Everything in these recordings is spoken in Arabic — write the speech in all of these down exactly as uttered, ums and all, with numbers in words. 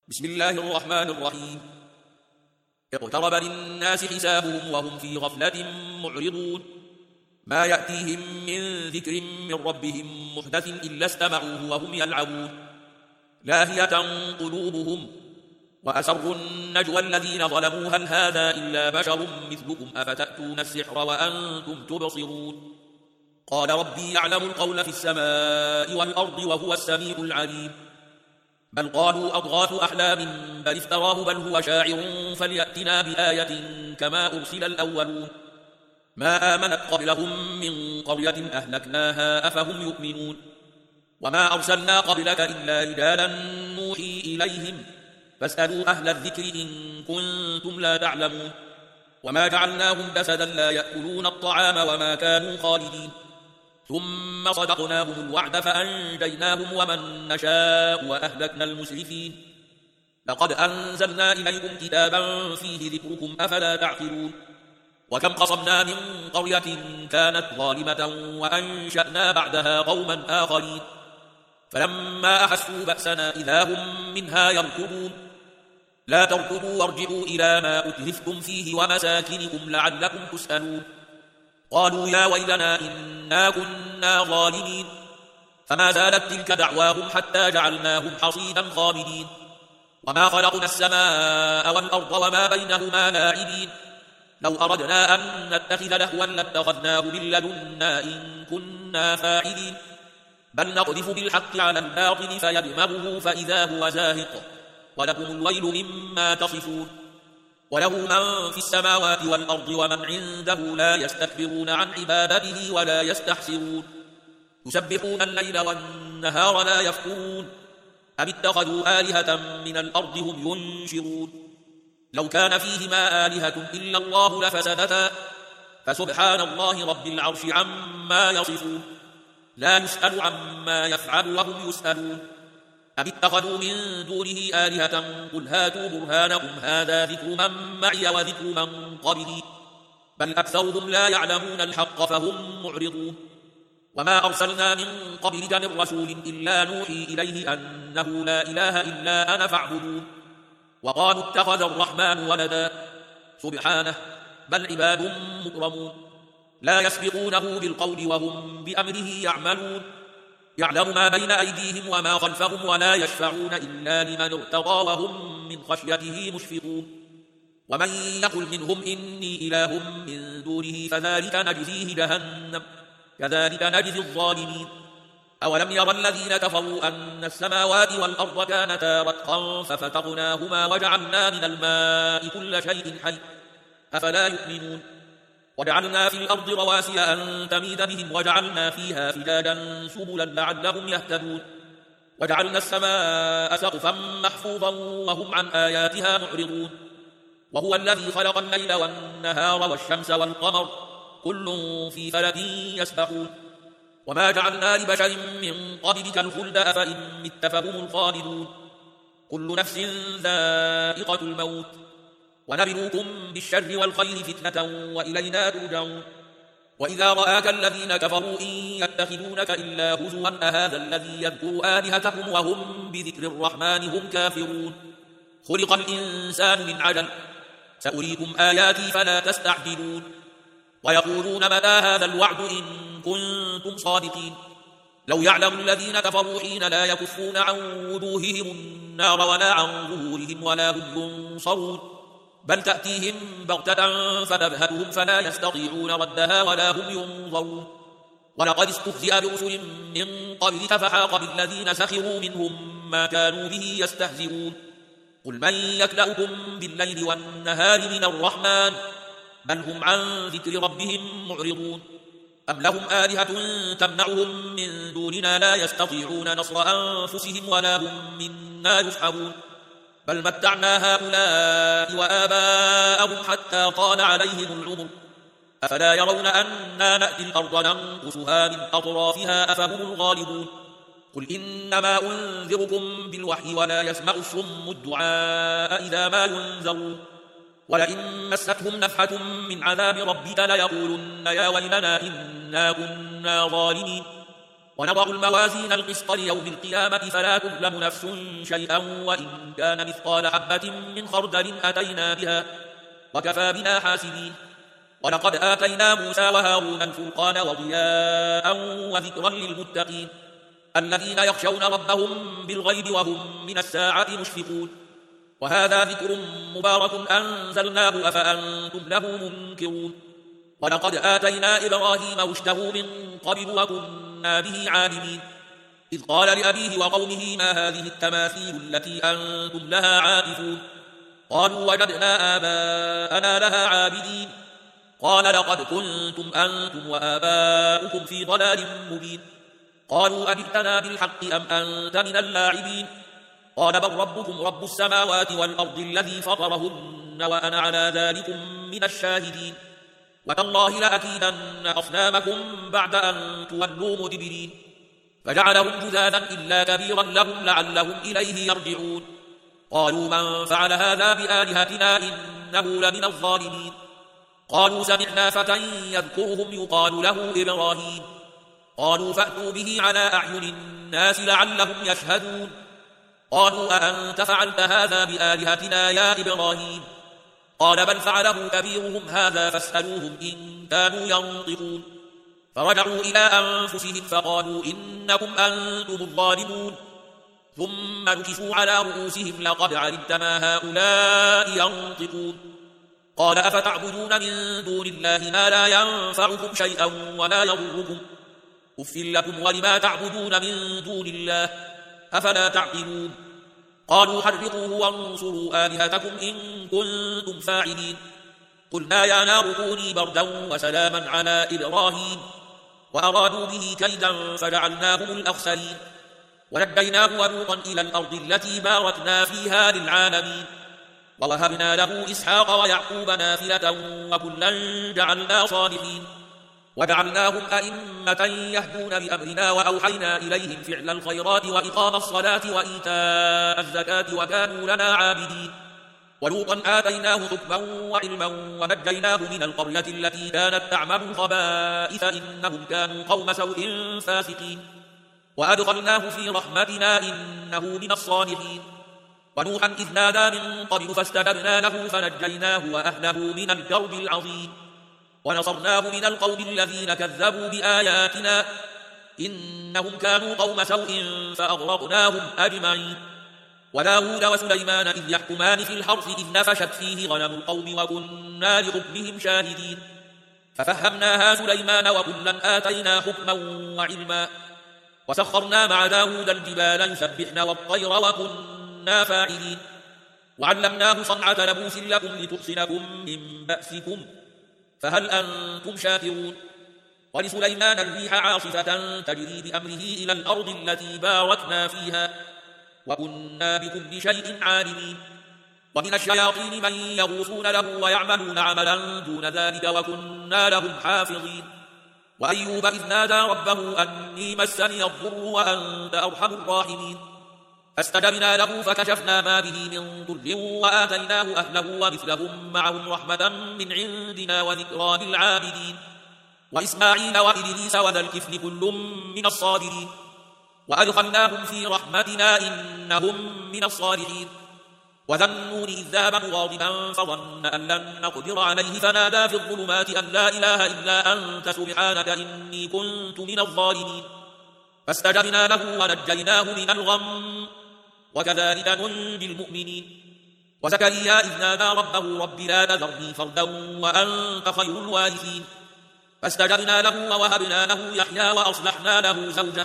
بسم الله الرحمن الرحيم. اقترب للناس حسابهم وهم في غفلة معرضون. ما يأتيهم من ذكر من ربهم محدث إلا استمعوه وهم يلعبون. لاهية قلوبهم وأسروا النجوى الذين ظلموا هل هذا إلا بشر مثلكم أفتأتون السحر وأنتم تبصرون. قال ربي يعلم القول في السماء والأرض وهو السميع العليم. بل قالوا أضغاث أحلام بل افتراه بل هو شاعر فليأتنا بآية كما أرسل الأولون. ما آمنت قبلهم من قرية أهلكناها أفهم يؤمنون. وما أرسلنا قبلك إلا رجالا نوحي إليهم فاسألوا أهل الذكر إن كنتم لا تعلمون. وما جعلناهم جسدا لا يأكلون الطعام وما كانوا خالدين. ثم صدقناهم الوعد فأنجيناهم ومن نشاء وأهلكنا المسرفين. لقد أنزلنا إليكم كتابا فيه ذكركم أفلا تعقلون. وكم قصمنا من قرية كانت ظالمة وأنشأنا بعدها قوما آخرين فلما أحسوا بأسنا إذا هم منها يركضون. لا تركضوا وارجعوا إلى ما أترفتم فيه ومساكنكم لعلكم تسألون. قالوا يا ويلنا إنا كنا ظالمين. فما زالت تلك دعواهم حتى جعلناهم حصيدا خامدين. وما خلقنا السماء والأرض وما بينهما لاعبين. لو أردنا أن نتخذ لهوا لاتخذناه من لدنا إن كنا فاعلين. بل نقذف بالحق على الباطل فيدمغه فإذا هو زاهق ولكم الويل مما تصفون. وله من في السماوات والأرض ومن عنده لا يستكبرون عن عبادته ولا يستحسرون. يسبحون الليل والنهار لا يفترون. أم اتخذوا آلهة من الأرض هم ينشرون. لو كان فيهما آلهة إلا الله لفسدتا فسبحان الله رب العرش عما يصفون. لا يسأل عما يفعل وهم يسألون. أم اتخذوا من دونه آلهة قل هاتوا برهانكم هذا ذكر من معي وذكر من قبلي بل أكثرهم لا يعلمون الحق فهم معرضون. وما أرسلنا من قبلك من رسول إلا نوحي إليه أنه لا إله إلا أنا فاعبدون. وقالوا اتخذ الرحمن ولدا سبحانه بل عباد مكرمون لا يسبقونه بالقول وهم بأمره يعملون. يعلم ما بين أيديهم وما خلفهم ولا يشفعون إلا لمن ارتضى وهم من خشيته مشفقون. ومن يقل منهم إني إله من دونه فذلك نجزيه جهنم كذلك نجزي الظالمين. أولم يرى الذين كفروا أن السماوات والأرض كانتا رتقا ففتقناهما وجعلنا من الماء كل شيء حي أفلا يؤمنون. وجعلنا في الأرض رواسي أن تميد بهم وجعلنا فيها فجاجا سبلا لعلهم يهتدون. وجعلنا السماء سقفا محفوظا وهم عن آياتها معرضون. وهو الذي خلق الليل والنهار والشمس والقمر كل في فلك يسبحون. وما جعلنا لبشر من قبلك الخلد أفإن مت فهم الخالدون. كل نفس ذائقة الموت ونبلوكم بالشر والخير فتنة وإلينا ترجعون. وإذا رآك الذين كفروا إن يتخذونك إلا هزوا أهذا الذي يذكر آلهتكم وهم بذكر الرحمن هم كافرون. خلق الإنسان من عجل سأريكم آياتي فلا تستعجلون. ويقولون متى هذا الوعد إن كنتم صادقين. لو يعلم الذين كفروا حين لا يكفون عن وجوههم النار ولا عن ظهورهم ولا هم ينصرون. بل تأتيهم بغتة فتبهتهم فلا يستطيعون ردها ولا هم ينظرون. ولقد استهزئ برسل من قبلك فحاق بالذين سخروا منهم ما كانوا به يستهزئون. قل من يكلأكم بالليل والنهار من الرحمن بل هم عن ذكر ربهم معرضون. أم لهم آلهة تمنعهم من دوننا لا يستطيعون نصر أنفسهم ولا هم منا يسحبون. بل متعنا هؤلاء وآباءهم حتى طال عليهم العمر أفلا يرون أنا نأتي الأرض ننقصها من أطرافها أفهم الغالبون. قل إنما أنذركم بالوحي ولا يسمع الصم الدعاء إذا ما ينذرون. ولئن مستهم نفحة من عذاب ربك ليقولن يا ويلنا إنا كنا ظالمين. ونضع الموازين القسط ليوم القيامة فلا تظلم نفس شيئا وإن كان مثقال حبة من خردل أتينا بها وكفى بنا حاسبين. ولقد آتينا موسى وهارون الفرقان وضياء وذكرا للمتقين الذين يخشون ربهم بالغيب وهم من الساعة مشفقون. وهذا ذكر مبارك أنزلناه أفأنتم له منكرون. ولقد آتينا إبراهيم رشده من قبل وكنا به عالمين إذ قال لأبيه وقومه ما هذه التماثيل التي أنتم لها عاكفون قالوا وجدنا آباءنا لها عابدين قال لقد كنتم أنتم وآباؤكم في ضلال مبين قالوا أجئتنا بالحق أم أنت من اللاعبين قال بل ربكم رب السماوات والأرض الذي فطرهن وأنا على ذلكم من الشاهدين وتالله لأكيدن أصنامكم بعد أن تولوا مدبرين فجعلهم جذاذا إلا كبيرا لهم لعلهم إليه يرجعون قالوا من فعل هذا بآلهتنا إنه لمن الظالمين قالوا سمعنا فتى يذكرهم يقال له إبراهيم قالوا فأتوا به على أعين الناس لعلهم يشهدون قالوا أأنت فعلت هذا بآلهتنا يا إبراهيم قال بل فعله كبيرهم هذا فاسألوهم إن كانوا ينطقون فرجعوا إلى أنفسهم فقالوا إنكم أنتم الظالمون ثم نكسوا على رؤوسهم لقد علمت ما هؤلاء ينطقون قال أفتعبدون من دون الله ما لا ينفعكم شيئا ولا يضركم أف لكم ولما تعبدون من دون الله أفلا تعقلون قالوا حرقوه وانصروا آلهتكم إن كنتم فاعلين قلنا يا نار كوني بردا وسلاما على إبراهيم وأرادوا به كيدا فجعلناهم الأخسرين ونجيناه ولوطا إلى الأرض التي باركنا فيها للعالمين ووهبنا له إسحاق ويعقوب نافلة وكلا جعلنا صالحين وجعلناهم أئمة يهدون بأمرنا وأوحينا إليهم فعل الخيرات وإقام الصلاة وإيتاء الزكاة وكانوا لنا عابدين ولوطا آتيناه حكما وعلما ونجيناه من القرية التي كانت تعمل الخبائث إنهم كانوا قوم سوء فاسقين وأدخلناه في رحمتنا إنه من الصالحين ونوحا إذ نادى من قبل فاستجبنا له فنجيناه وأهله من الكرب العظيم ونصرناه من القوم الذين كذبوا بآياتنا إنهم كانوا قوم سوء فأغرقناهم أجمعين وداود وسليمان إذ يحكمان في الحرث إذ نفشت فيه غنم القوم وكنا لحكمهم شاهدين ففهمناها سليمان وكلا آتينا حكما وعلما وسخرنا مع داود الجبال يسبحن والطير وكنا فاعلين وعلمناه صنعة لبوس لكم لتحصنكم من بأسكم فهل أنتم شاكرون ولسليمان الريح عاصفة تجري بأمره إلى الأرض التي باركنا فيها وكنا بكل شيء عالمين ومن الشياطين من يغوصون له ويعملون عملا دون ذلك وكنا لهم حافظين وأيوب إذ نادى ربه أني مسني الضر وأنت أرحم الراحمين فاستجبنا له فكشفنا ما به من ضر وآتيناه أهله ومثلهم معهم رحمة من عندنا وذكرى للعابدين وإسماعيل وإدريس وذا الكفل كل من الصابرين وأدخلناهم في رحمتنا إنهم من الصالحين وذا النون إذ ذهب مغاضبا فظن أن لن نقدر عليه فنادى في الظلمات أن لا إله إلا أنت سبحانك إني كنت من الظالمين فاستجبنا له ونجيناه من الغم وكذلك ننجي المؤمنين وزكريا إذ نادى ربه رب لا تذرني فردا وأنت خير الوارثين فاستجبنا له ووهبنا له يحيى وأصلحنا له زوجه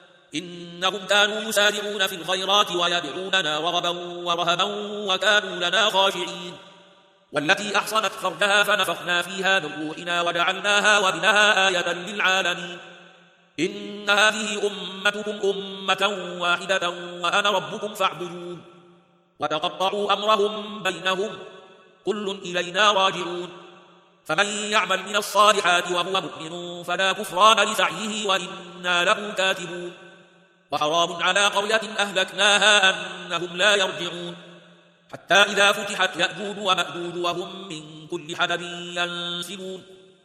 إنهم كانوا يسارعون في الخيرات ويدعوننا رغبا ورهبا وكانوا لنا خاشعين والتي أحصنت فرجها فنفخنا فيها من روحنا وجعلناها وابنها آية للعالمين إن هذه أمتكم أمة واحدة وأنا ربكم فاعبدون وتقطعوا أمرهم بينهم كل إلينا راجعون فمن يعمل من الصالحات وهو مؤمن فلا كفران لسعيه وإنا له كاتبون وحرام على قرية أهلكناها أنهم لا يرجعون حتى إذا فتحت يأجوج ومأجوج وهم من كل حدب ينسلون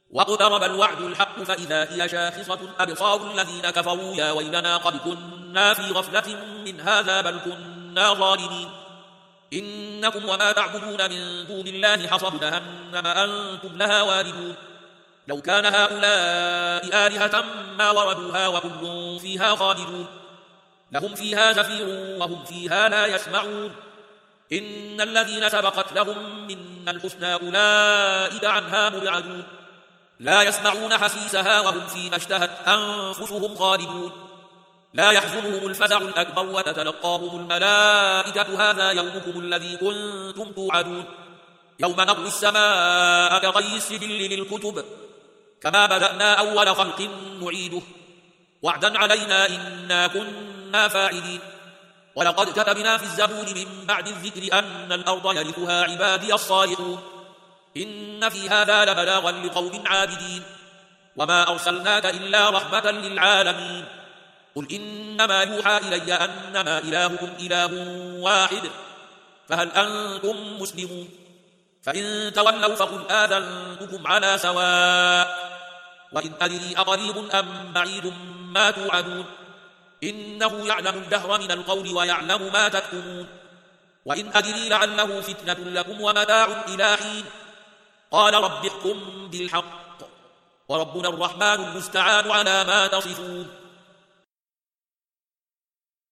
واقترب الوعد الحق فإذا هي شاخصة أبصار الذين كفروا يا ويلنا قد كنا في غفلة من هذا بل كنا ظالمين إنكم وما تعبدون من دون الله حصب جهنم أنتم لها واردون لو كان هؤلاء آلهة ما وردوها وكل فيها خالدون لهم فيها زفير وهم فيها لا يسمعون إن الذين سبقت لهم منا الحسنى أولئك عنها مبعدون لا يسمعون حسيسها وهم فيما اشتهت أنفسهم خالدون لا يحزنهم الفزع الأكبر وتتلقاهم الملائكة هذا يومكم الذي كنتم توعدون يوم نطوي السماء كطي السجل للكتب كما بدأنا أول خلق نعيده وعدا علينا إنا كنا فاعلين ولقد كتبنا في الزبور من بعد الذكر أن الأرض يرثها عبادي الصالحون إن في هذا لبلاغا لقوم عابدين وما أرسلناك إلا رحمة للعالمين قل إنما يوحى إلي أنما إلهكم إله واحد فهل أنتم مسلمون فإن تولوا فقل آذنتكم على سواء وإن أدري أقريب أم بعيد ما توعدون إنه يعلم الجهر من القول ويعلم ما تكتمون وإن أدري لعله فتنة لكم ومتاع إلى حين قال رب احكم بالحق وربنا الرحمن المستعان على ما تصفون